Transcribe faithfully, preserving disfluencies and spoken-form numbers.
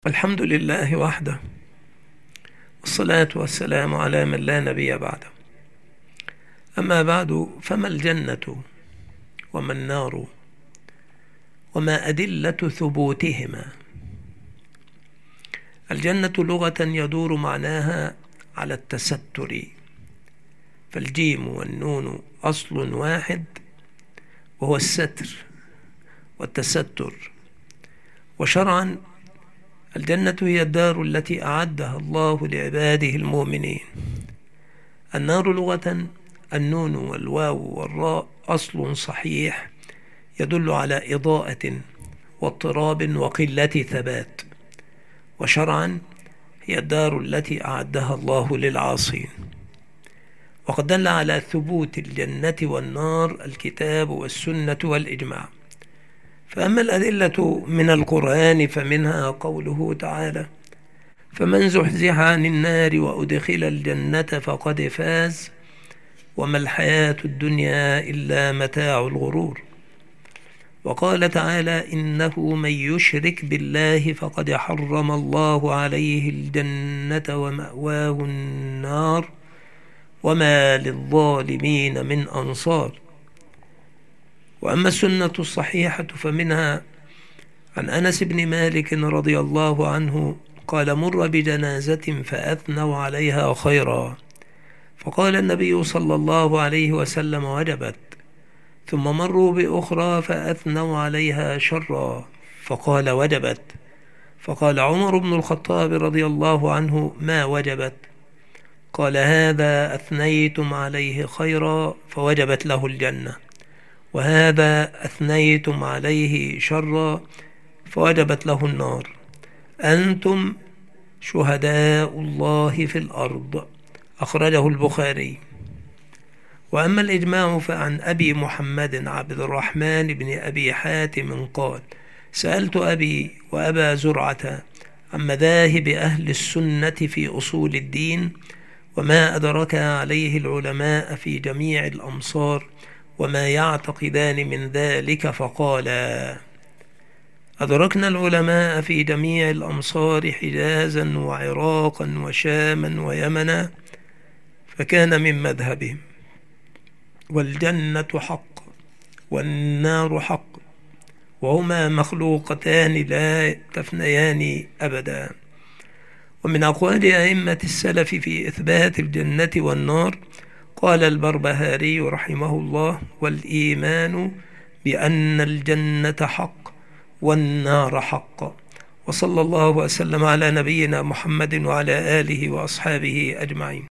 الحمد لله وحده، والصلاة والسلام على من لا نبي بعده. أما بعد، فما الجنة وما النار وما أدلة ثبوتهما؟ الجنة لغة يدور معناها على التستر، فالجيم والنون أصل واحد وهو الستر والتستر. وشرعا الجنة هي الدار التي أعدها الله لعباده المؤمنين. النار لغة النون والواو والراء أصل صحيح يدل على إضاءة واضطراب وقلة ثبات، وشرعا هي الدار التي أعدها الله للعاصين. وقد دل على ثبوت الجنة والنار الكتاب والسنة والإجماع. فأما الأدلة من القرآن فمنها قوله تعالى: فمن زحزح عن النار وأدخل الجنة فقد فاز وما الحياة الدنيا إلا متاع الغرور. وقال تعالى: إنه من يشرك بالله فقد حرم الله عليه الجنة ومأواه النار وما للظالمين من أنصار. وأما السنة الصحيحة فمنها عن أنس بن مالك رضي الله عنه قال: مر بجنازة فأثنوا عليها خيرا، فقال النبي صلى الله عليه وسلم: وجبت. ثم مروا بأخرى فأثنوا عليها شرا، فقال: وجبت. فقال عمر بن الخطاب رضي الله عنه: ما وجبت؟ قال: هذا أثنيتم عليه خيرا فوجبت له الجنة، وهذا أثنيتم عليه شرا فوجبت له النار. أنتم شهداء الله في الأرض. أخرجه البخاري. وأما الإجماع فعن أبي محمد عبد الرحمن بن أبي حاتم قال: سألت أبي وأبا زرعة عن مذاهب أهل السنة في أصول الدين وما أدرك عليه العلماء في جميع الأمصار وما يعتقدان من ذلك، فقالا: أدركنا العلماء في جميع الأمصار حجازا وعراقا وشاما ويمنا، فكان من مذهبهم: والجنة حق والنار حق وهما مخلوقتان لا تفنيان أبدا. ومن أقوال أئمة السلف في إثبات الجنة والنار قال البربهاري رحمه الله: والإيمان بأن الجنة حق والنار حق. وصلى الله وسلم على نبينا محمد وعلى آله وأصحابه أجمعين.